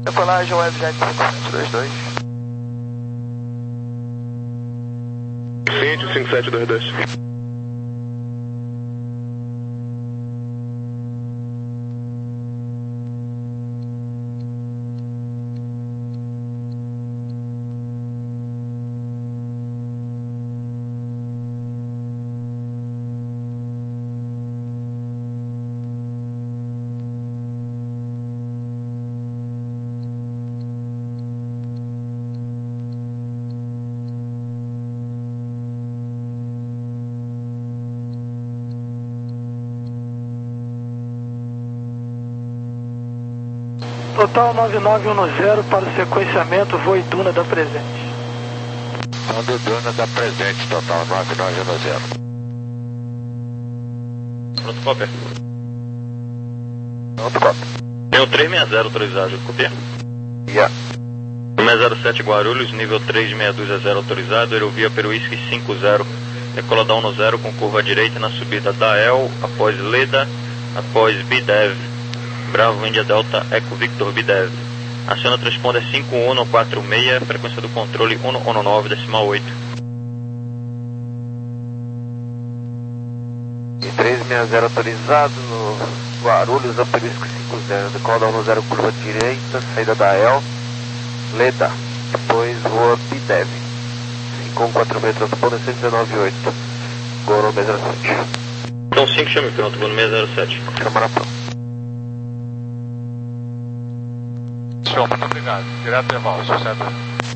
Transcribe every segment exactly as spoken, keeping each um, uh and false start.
Decolagem Webjet cinco sete dois dois. Ciente cinco sete dois dois. Total nove nove um zero para o sequenciamento, voo Iduna da presente. Manda Iduna da presente, total nove nove um zero. Pronto, cópia. Pronto, cópia. Tem o três seis zero autorizado, copia? Yeah. seis zero sete Guarulhos, nível três seis dois zero autorizado, aerovia Peruísque cinco zero, decola da um zero com curva direita na subida da E L, após Leda, após B D E V. Bravo, Índia Delta, Eco Victor B D E V. Aciona transponder cinco um quatro seis, frequência do controle um um nove, decimal oito. E três seis zero autorizado no Guarulhos, Peruísque cinco zero, decola da um zero, curva direita, saída da E L, Leda, depois voa B D E V. cinco um quatro seis, transponder cento e dezenove oito, Goro seis zero sete. Então cinco, chame pronto, vou no seis zero sete. Câmara pronto. Show, muito obrigado. Direto Eval, sucesso.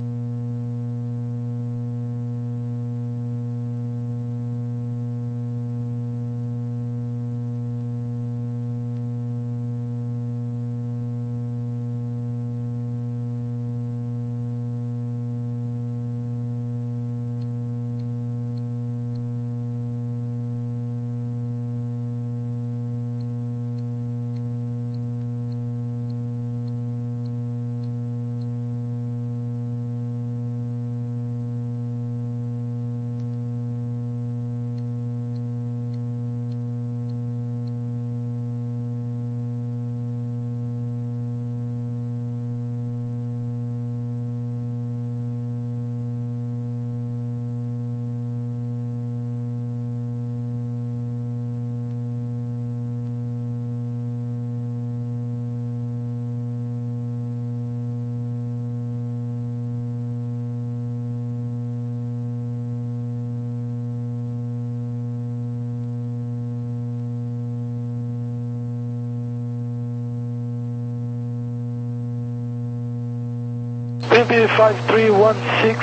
five three one six,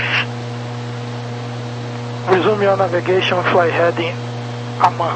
resume your navigation, fly heading Amman.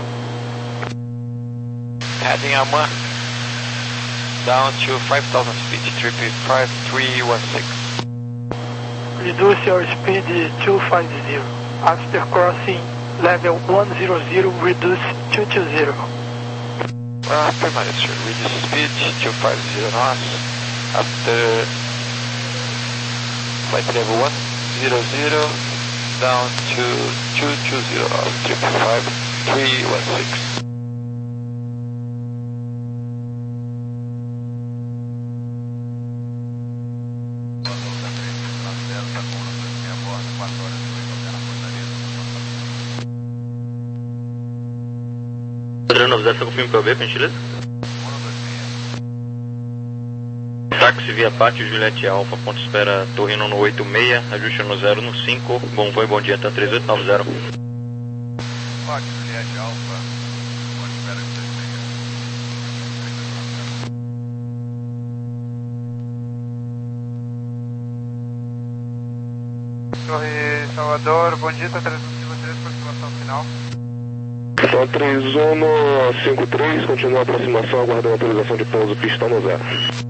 Heading Amman, down to five thousand feet, trip five three one six. Reduce your speed two fifty. After crossing level one hundred, reduce two twenty. Uh, permanent, sir. Reduce speed two fifty knots. After flight level one hundred, down to two twenty knots, trip five three one six. Padrão nove zero, você confirma P O B, por gentileza? Táxi via Pátio Juliette Alfa, ponto espera Torrino no oito seis, ajuste no zero no cinco, bom voo e bom dia até três oito nove zero. Pátio Juliette Alfa, ponto espera Torre Salvador, bom dia, tá trazendo de vocês, aproximação final. Só três um cinco três, continua a aproximação, aguardando autorização de pouso, pista no zero.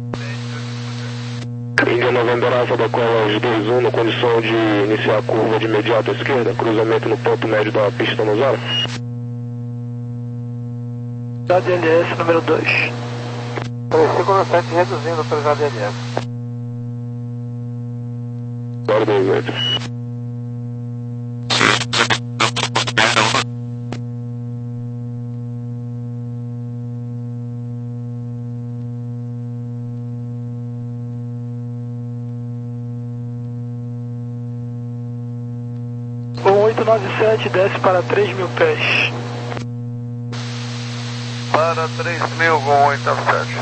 Índia November Alfa da cola aos dois um, na condição de iniciar a curva de imediato à esquerda, cruzamento no ponto médio da pista no zero. A D L S número dois. cinco sete reduzindo para a D L S. Zero dois oito. oito nove sete, desce para três mil pés. Para três mil com oito nove sete.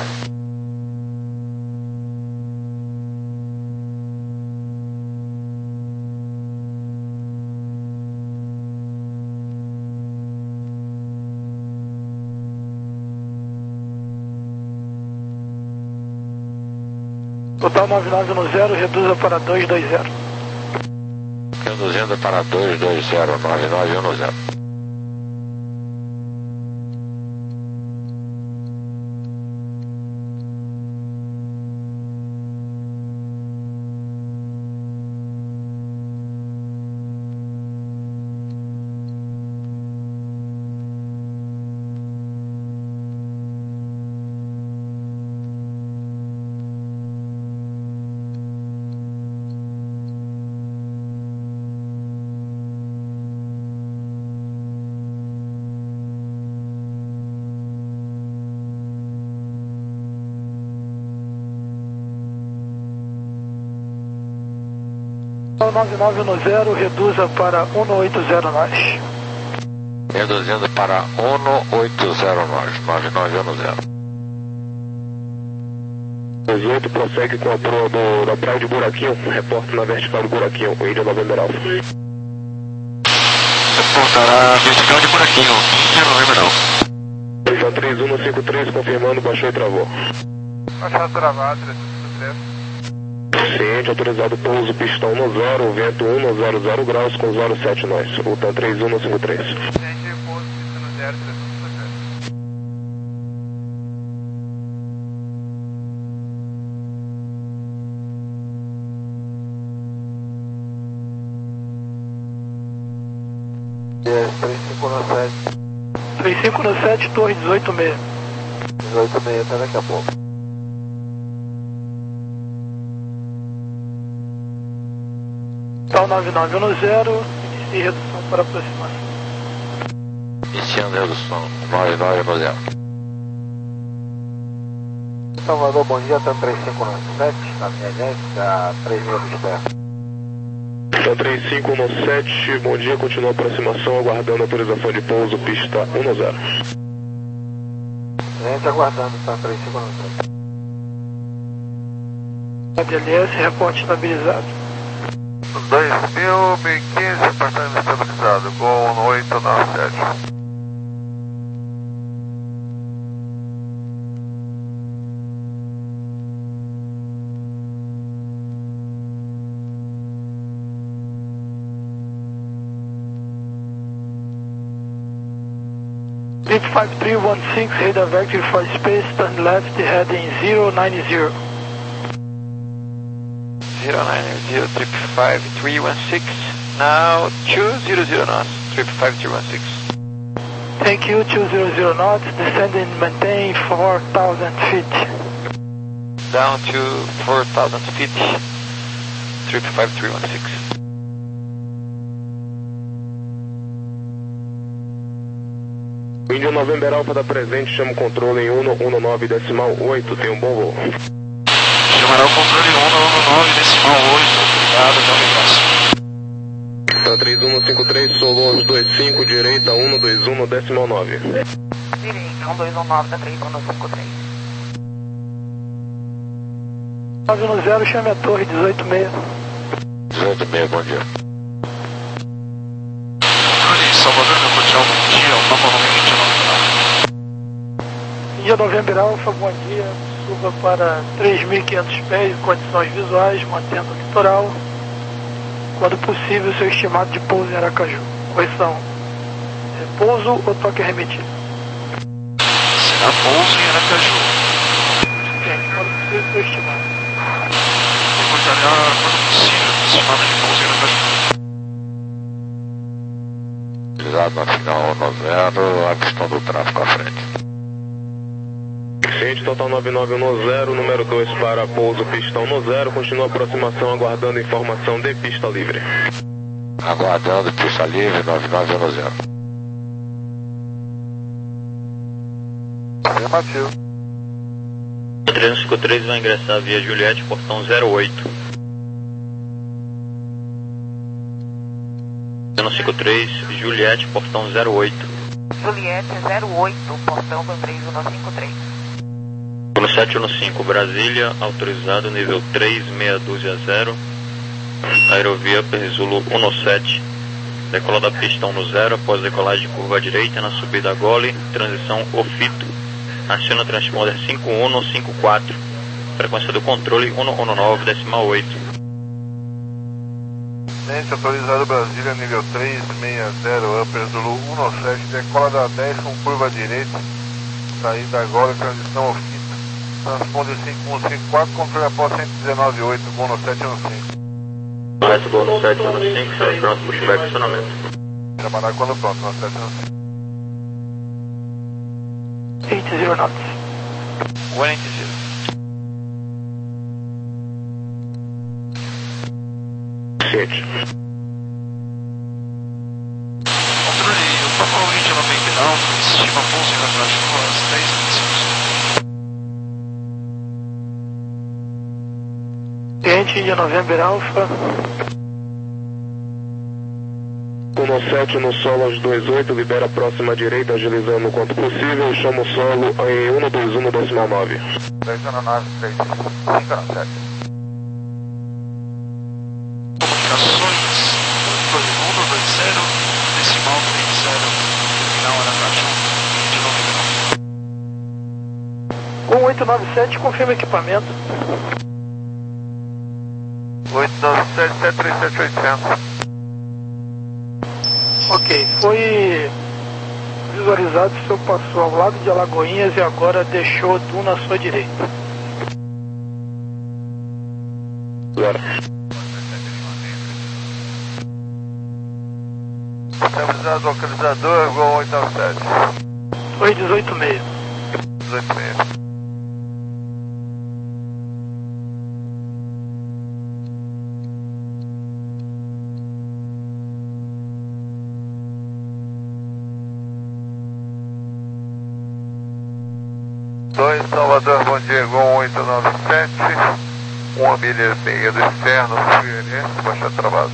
Total nove nove um zero, reduza para dois dois zero. Reduzindo para dois dois zero, nove nove um zero. nove nove um zero, reduza para um oito zero nós. Reduzindo para um oito zero nós, nove nove um zero. dezoito prossegue com a proa do, da praia de Buraquinho, reporte na vertical de Buraquinho, Ilha November Alpha. Reportará vertical de Buraquinho, Ilha November Alpha. Então três um cinco três, confirmando, baixou e travou. Baixou travado, três um cinco três. Ciente, autorizado pouso, pistão no zero, vento um zero zero graus com zero sete nós, Ultan três um cinco três. Ciente, pouso, pistão no zero, três um cinco três. três cinco um sete. três cinco um sete, torre dezoito seis. dezoito seis, até daqui a pouco. Total nove nove um zero, inicie redução para aproximação. Iniciando a redução, nove nove um zero. Salvador, bom dia, TAM três cinco um sete, na minha gente, a três mil de pé. TAM três cinco um sete, bom dia, continua a aproximação, aguardando autorização de pouso, pista um zero. Gente, aguardando, TAM três cinco um sete. A D L S, reporte estabilizado. dois mil, mil e quinze, apartamento estabilizado, Gol oito nove sete. Trip five three one six, radar vector for space, turn left, heading zero nine zero. zero nine zero, trip five three one six, now two zero zero knots, trip five three one six. Thank you, two zero zero knots, descend and maintain four thousand feet. Down to four thousand feet, trip five three one six. Índia November Alpha da presente, chama o controle em um nove decimal oito, tem um bom voo. Chamará o controle um nove decimal oito, obrigado, até o próximo. TAM três um cinco três, Solos dois cinco, direita um dois um decimal nove. Direita, um dois um nove da três um cinco três. nove um zero, chame a torre dezoito seis. dezoito seis, bom dia. Controle Salvador, Capotial, bom dia, novamente November Alpha. Índia November Alpha, bom dia. Suba para três mil e quinhentos pés, condições visuais, mantendo o litoral. Quando possível, seu estimado de pouso em Aracaju. Correção. É pouso ou toque arremetido? Será pouso em Aracaju. É, quando possível, seu estimado. Reportará quando possível, estimado de pouso em Aracaju. Utilizado na final um zero, a questão do tráfego à frente. Ciente, total nove nove um zero, número dois para pouso, pistão no zero, continua a aproximação, aguardando informação de pista livre. Aguardando pista livre, nove nove um zero. Afirmativo. trezentos e cinquenta e três vai ingressar via Juliette, portão zero oito. um cinco três, Juliette, portão zero oito. Juliette zero oito, portão do três um cinco três. No sete um cinco, Brasília, autorizado nível três, meia dúzia zero. Aerovia Perzolo um sete. Decola da pista um zero, após decolagem de curva à direita, na subida a gole, transição Ofito. Aciona o transponder cinco um cinco quatro. Frequência do controle um um nove, decimal oito. Gente, autorizado Brasília, nível três seis zero, Upper Zulu um sete, decola da dez com curva à direita, saída agora, transição ao fita, transponder cinco um cinco quatro, controle após cento e dezenove oito, Gol no sete um cinco. Correto, Gol no sete um cinco, está pronto, pushback e acionamento. Trabalhar quando pronto, no sete um cinco. oito knots. cento e oitenta. Sete. Controle, o Papa Orange noventa e nove, estima pouso em Aracaju às dez e vinte e cinco. Cliente India November Alpha. um sete no solo aos dois oito, libera a próxima direita, agilizando o quanto possível, chama o solo em um dois um decimal nove. três nove três cinco sete. Comunicações, controle um dois zero, decimal três zero, terminal Aracaju, de Novembro. um oito nove sete, confirma equipamento. oito nove sete sete três sete oitocentos. Ok, foi visualizado que o senhor passou ao lado de Alagoinhas e agora deixou Duna à sua direita. Zero. Estabilizado localizador, Gol oito nove sete. Foi dezoito meio. dezoito meio. dois Salvador, bom dia, Gol oito nove sete. um milha e meia do externo, Figueirense, baixa travado.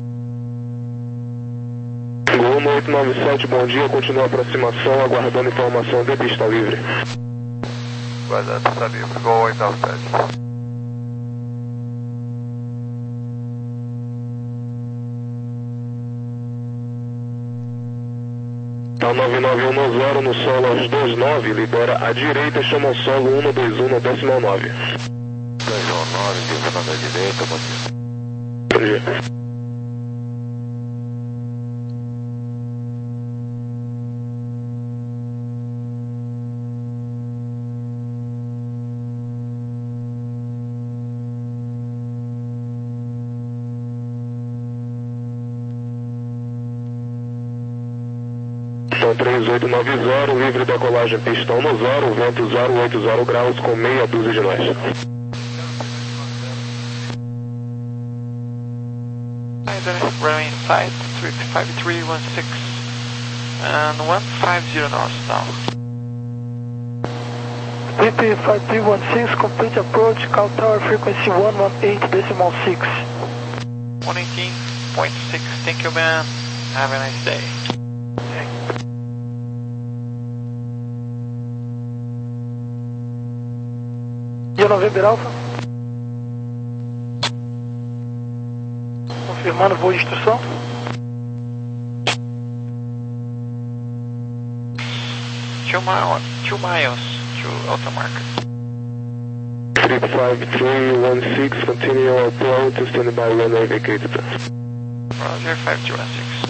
Gol no oito nove sete, bom dia, continua a aproximação, aguardando informação de pista livre. Guardando pista livre, Gol oito nove sete. Tá nove nove um zero no solo aos dois nove, libera a direita, chama o solo um dois um no decimal nove. dois um nove, divisão da direita, bom dia. Bom dia. três oito nove zero, livre decolagem pistão no zero, vento zero oito zero graus com meia dúzia de nós. Runway inside, three five three one six and one five zero knots now. V P five three one six, complete approach, call tower frequency one one eight decimal six. one eighteen point six, thank you man, have a nice day. India November Alpha. Confirmando voo de instrução. Two miles, two miles to alta marca. three five three one six, continue approach, stand by runway vacated. Roger, five two one six.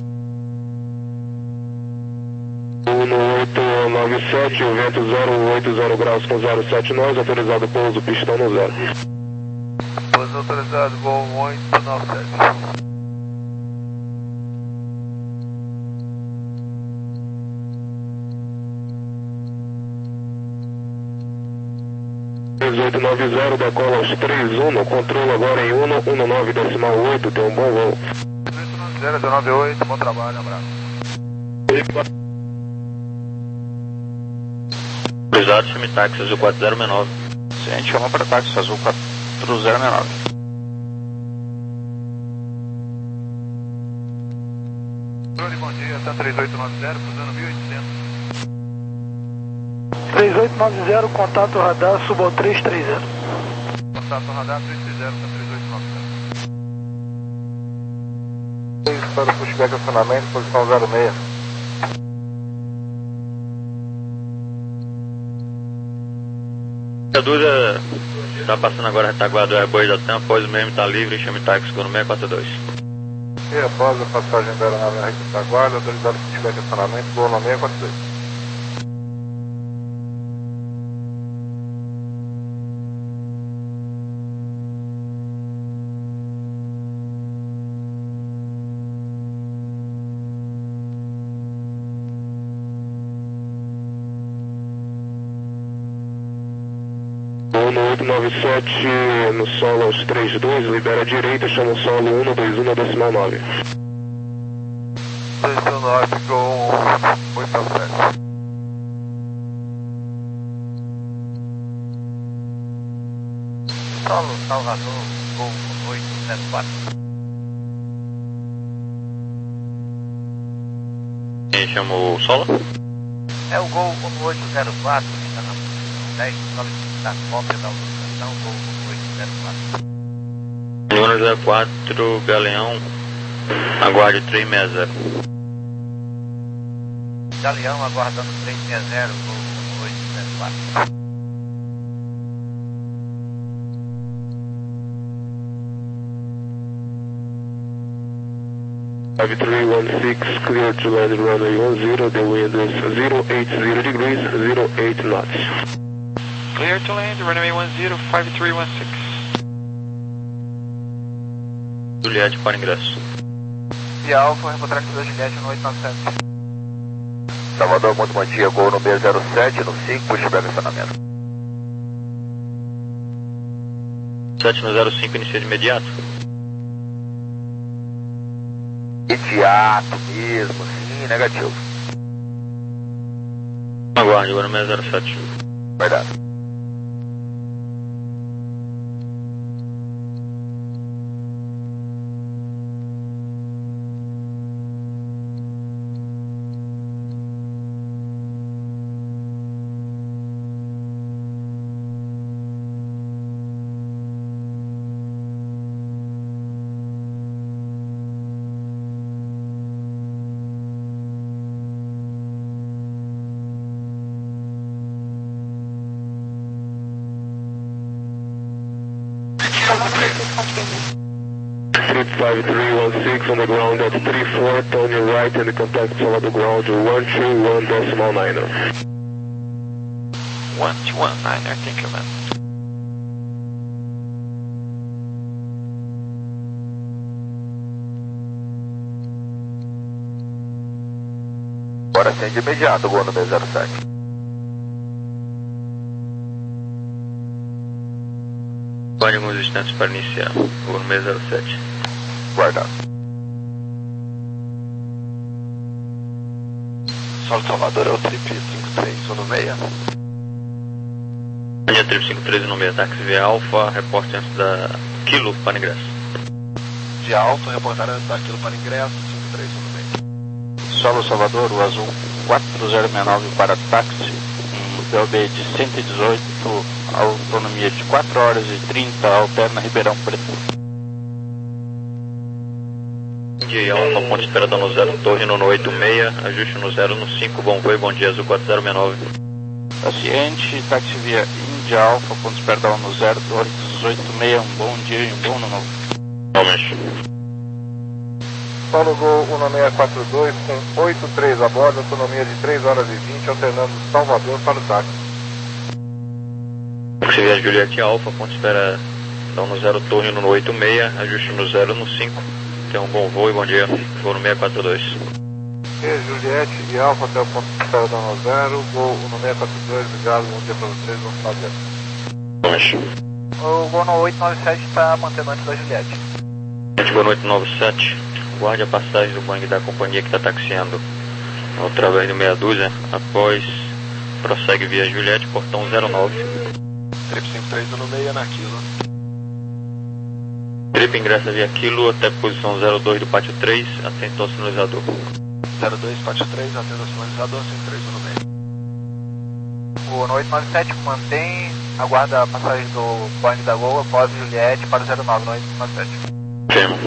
um oito nove sete, o vento zero oito zero graus com zero sete nós, autorizado pouso, pistão no zero. Pouso autorizado, Gol oito nove sete. dezoito nove zero, decola aos três um, controle agora em um um nove decimal oito, tem um bom voo. dezoito nove zero, dezenove oito, bom trabalho, abraço. Autorizado, chame táxi azul quatro zero seis nove. A gente chama para táxi azul quatro zero seis nove. Bom dia, tá três oito nove zero, cruzando mil e oitocentos. três oito nove zero, contato radar, suba ao três três zero. Contato radar três três zero, tá três oito nove zero. Para o pushback acionamento, posição zero seis. A dúvida está passando agora a retaguarda do Airbus da TAM, após o mesmo está livre, chame táxi com o seis quatro dois. E após a passagem da aeronave na retaguarda, autorizado o pushback acionamento, voo no seis quatro dois. No oito nove sete, no solo aos três dois, libera a direita, chama o solo um dois um na decimal nove. Decimal nove com oito sete. Solo Salvador, Gol oito zero quatro. Quem chamou o solo? É o Gol oito zero quatro, que está na posição dez, solicita a cópia da autorização, Gol oito zero quatro. Número zero quatro, Galeão, aguarde três seis zero. Galeão aguardando três seis zero, Gol oito zero quatro. five three one six, clear to land runway one zero, the wind is zero eight zero degrees, zero eight knots. Clear to land, runway one zero, five three one six. Juliette para ingresso. E Alfa, reportar aqui da Juliette no oito nove sete. Salvador, muito bom dia, Gol no seis zero sete, no cinco, pushback acionamento. sete no zero cinco, inicia de imediato. Imediato mesmo, sim, negativo. Aguarde, agora no seis zero sete. Verdade. five three one six on the ground at three four, turn your right and contact Salvador ground one two one decimal nine. one two one niner, thank you, man. Agora sim, de imediato, Gol no seis zero sete. Guarde alguns instantes para iniciar. Gol no seis zero sete. Guardado. Solo Salvador é o trip cinco três um no seis. Dia trip cinco três um no seis, táxi via Alfa, reporte antes da Kilo para ingresso. De Alfa, reportar antes da Kilo para ingresso, cinco três um no seis. Solo Salvador, o azul quatro zero seis nove para táxi, um P O B de cento e dezoito, autonomia de quatro horas e trinta, alterna Ribeirão Preto. Dia Alfa, ponto de espera no zero, torre no oito seis, ajuste no zero no cinco, bom voo, bom dia, azul quatro zero seis nove. Paciente, táxi via Índia Alfa, ponto de espera no zero, torre dezoito seis, um bom dia e um bom ano novo. Realmente. Solo Gol um seis quatro dois com oito três a bordo, autonomia de três horas e vinte, alternando Salvador para o táxi. Táxi via Juliette Alfa, ponto de espera no zero, torre no oito seis, ajuste no zero no cinco. Tenha um bom voo e bom dia. Voo no seis quatro dois. E Juliette e Alfa até o ponto de espera da no zero, Gol no seis quatro dois, obrigado, bom dia para vocês, vamos fazer. Vamos. O Gol no oito nove sete está mantendo antes da Juliette. Gente, Gol no oito nove sete, guarde a passagem do Boeing da companhia que está taxiando através do meia dúzia, após prossegue via Juliette, portão zero nove. Trip cinco três um no seis na Kilo. Trip ingressa via Kilo até posição zero dois do pátio três, atento ao sinalizador. zero dois quatro três, atenda o sinalizador cinco três um no meio. O oito nove sete mantém, aguarda a passagem do Boeing da Gol após Juliette para o zero nove oito nove sete. Firma.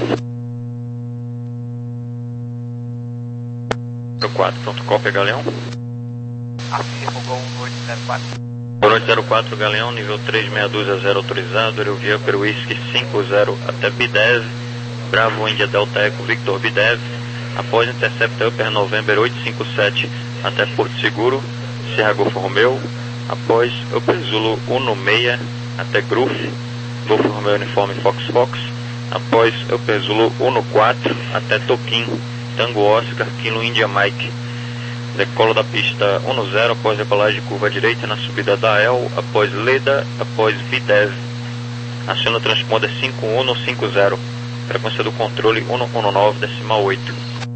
zero quatro, pronto, cópia Galeão. Afirma o Gol um oito zero quatro. Por oito zero quatro Galeão, nível três meia dúzia zero autorizado, aerovia pelo Whisky cinco zero até Bidev, Bravo India Delta Eco Victor Bidev, após Intercept Upper November oito cinco sete até Porto Seguro, Sierra Golf Romeo, após Upper Zulu um seis até Gruf, Golf Romeo Uniforme Fox Fox, após Upper Zulu um quatro até Toquim, Tango Oscar, Kilo India Mike. Decola da pista um zero após decolagem de curva direita na subida da E L, após Leda, após Videv. Aciona o transponder cinco um cinco zero, frequência do controle um um nove decimal oito.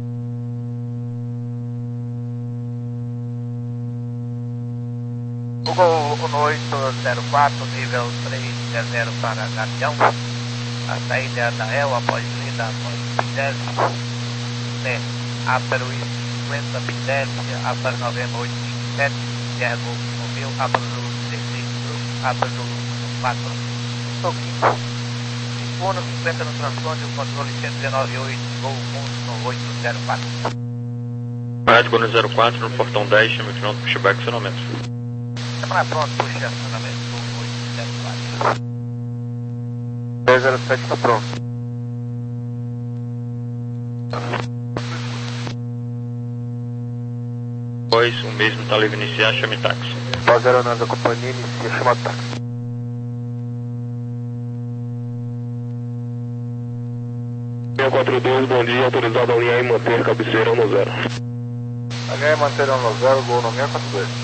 Google um oito zero quatro, nível três zero zero para Galeão. A saída da E L após Leda, após Videv. C, Aperu cinquenta, Bidev, Aperu Novembro oito cinco sete, Sierra Golf Romeo, Aperu dezesseis, Aperu quatro, Toquinho, cinco um cinquenta no transponder, o controle cento e dezenove oito, Gol um oito zero quatro. Rádio Gol zero quatro no portão dez, chama o quilômetro pushback, acionamento. Semana pronto, puxa acionamento, Gol oito zero quatro. dez zero sete está pronto. Após o mesmo está livre iniciar, chame táxi. Após a aeronave da companhia, inicia chamado táxi. seis quatro dois, bom dia, autorizado a alinhar e manter cabeceira um zero. H E manter um zero, Gol no seis quatro dois.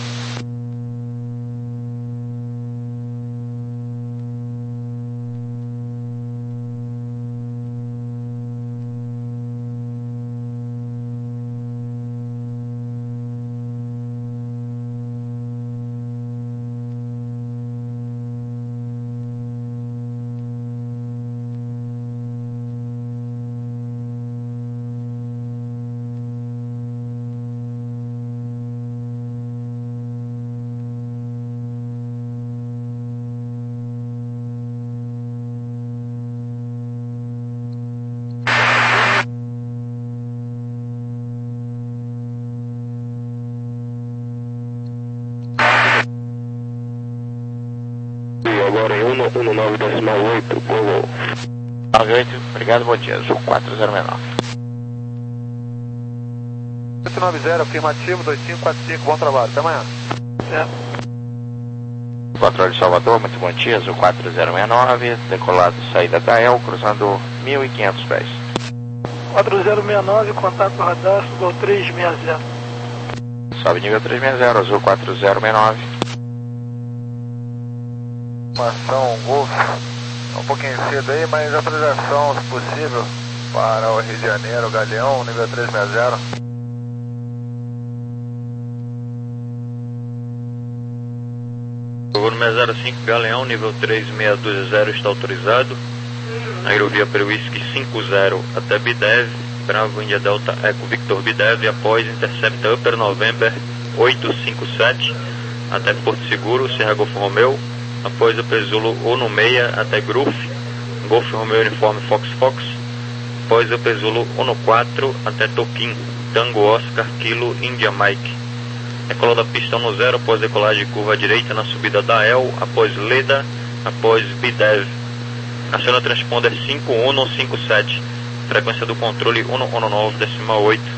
Agora em um um nove decimal oito, Gol. nove oito, obrigado, bom dia, Azul quatro zero seis nove. oito nove zero, afirmativo, dois cinco quatro cinco, bom trabalho, até amanhã. É. Controle de Salvador, muito bom dia, Azul quatro zero seis nove, decolado saída da E L, cruzando mil e quinhentos pés. quatro zero seis nove, contato radar, Gol três seis zero. Sobe nível três seis zero, Azul quatro zero seis nove. Informação Golf, é um pouquinho cedo aí, mas atualização, se possível, para o Rio de Janeiro, Galeão, nível três seis zero. Gol seis zero cinco, Galeão, nível três seis dois zero está autorizado. Aerovia pelo Whisky cinco zero até Bidev, Bravo India Delta Eco Victor Bidev, após Intercept Upper November oito cinco sete até Porto Seguro, Sierra Golf Romeo, após o Pezulo um seis até Gruf, Golf Romeo Uniforme Fox Fox, após o Pezulo um quatro até Toquim, Tango Oscar, Kilo India Mike. Decola da pista um zero após decolagem de curva direita na subida da E L, após Leda, após Bidev. Aciona transponder cinco um cinco sete, frequência do controle um um nove decimal oito.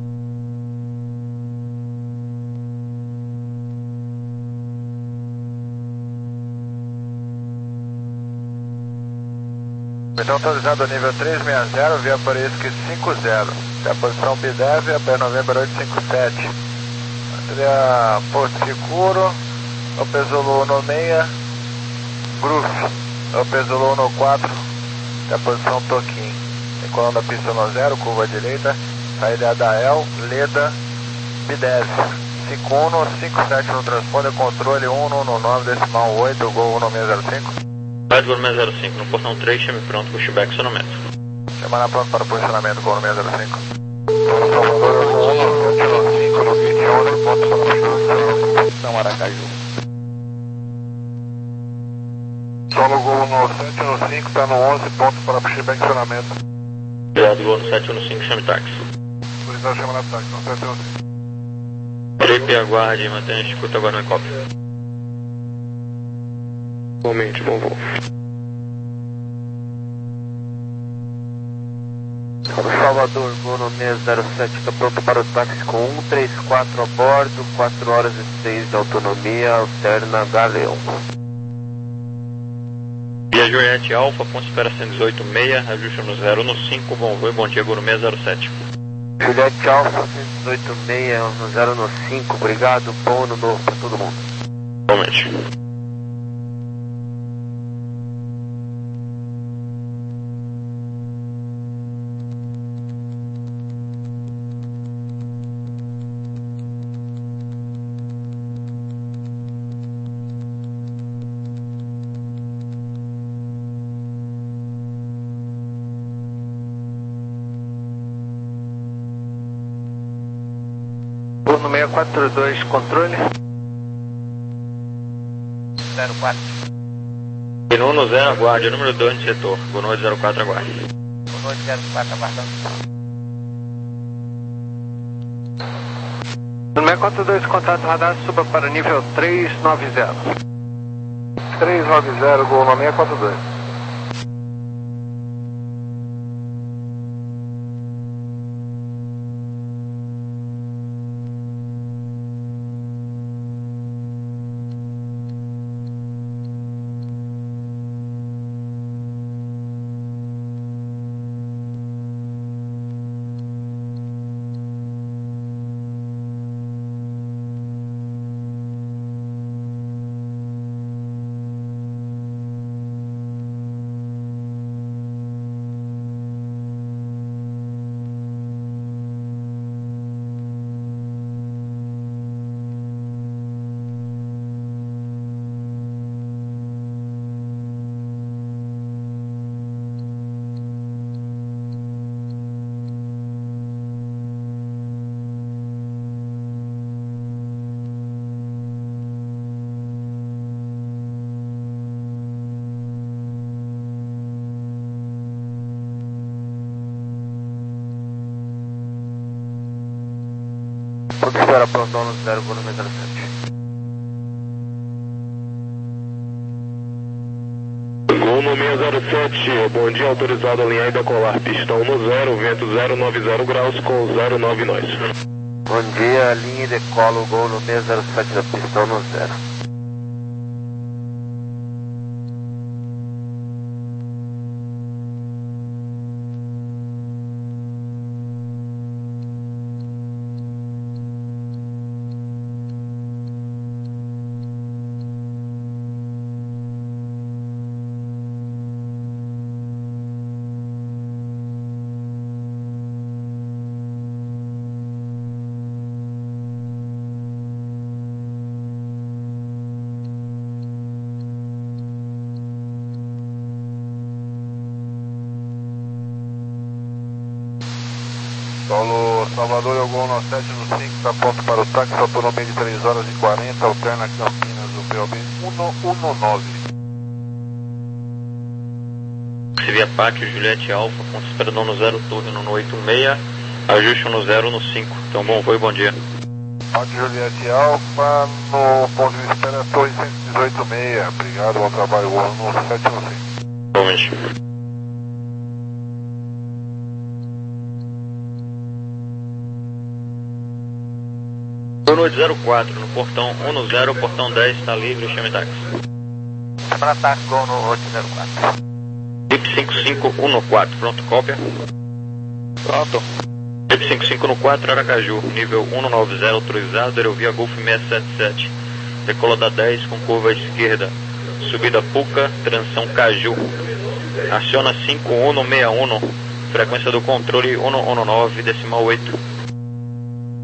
Então autorizado a nível três seis zero, via para Whisky cinco zero. Até a posição Bidev, até November oito cinco sete. Seria Porto Seguro, o Pezulo um seis, Gruf, o Pezulo um quatro, até a posição Toquim. Decolando a pista um zero, curva direita, saída da E L, Leda, Bidev. cinco um cinco sete no transponder, controle um um nove decimal oito, Gol um seis zero cinco. Rádio Gol seis zero cinco, no portão três, chame pronto, pushback, acionamento. Semana pronto para o posicionamento, Gol seis zero cinco. vinte e onze, pontos para puxar. São Aracaju. Solo Gol no sete um cinco, está no onze, pontos para puxar bem acionamento. Obrigado, Gol no sete um cinco, chame táxi. Autorizado chamar ataque, no sete um cinco. Trip, aguarde, mantenha a escuta agora no copy. Igualmente, bom voo. Salvador, Gol no seis zero sete, está pronto para o táxi com um três quatro a bordo, quatro horas e seis de autonomia, alterna Galeão. Via Juliette Alfa, ponto espera cento e dezoito seis, ajuste no zero no cinco, bom voo e bom dia, Gol no seis zero sete. Juliette Alfa, cento e dezoito seis, no zero no cinco, obrigado, bom ano novo para todo mundo. Igualmente. No seis quatro dois, controle. zero quatro. Continua no zero, aguarde, número dois no setor. Gol no zero quatro, aguarde. Boa noite, zero quatro, aguardando. No seis quatro dois, contato radar, suba para nível três nove zero. três nove zero, Gol no seis quatro dois. Ponto espera pronto no zero, Gol no seis zero sete. Gol no seis zero sete, bom dia, autorizado a alinhar e decolar, pistão no zero, vento zero nove zero graus com zero nove nós. Bom dia, linha e decola o Gol no seis zero sete da pistão no zero. Solo Salvador, eu Gol no sete no cinco, está pronto para o táxi, autonomia de três horas e quarenta, alterna Campinas, o P O B cento e dezenove. Via Pátio, Juliette Alfa, ponto espera no zero, turno no oito seis, ajuste no zero no cinco. Então, bom voo e bom dia. Pátio Juliette Alfa, no ponto de espera, Torre cento e dezoito seis, obrigado, bom trabalho, Gol no sete no cinco. Igualmente. Gol no zero quatro, no portão um no zero, portão dez está livre, chame táxi. Chamar ataque, Gol no oito zero quatro. Trip cinco cinco um no quatro, pronto, cópia. Pronto. Trip cinco cinco no quatro, Aracaju, nível cento e noventa, autorizado, aerovia Golf seis sete sete. Decola da dez com curva à esquerda, subida Puca, transição Caju. Aciona cinco um seis um, frequência do controle cento e dezenove, decimal oito.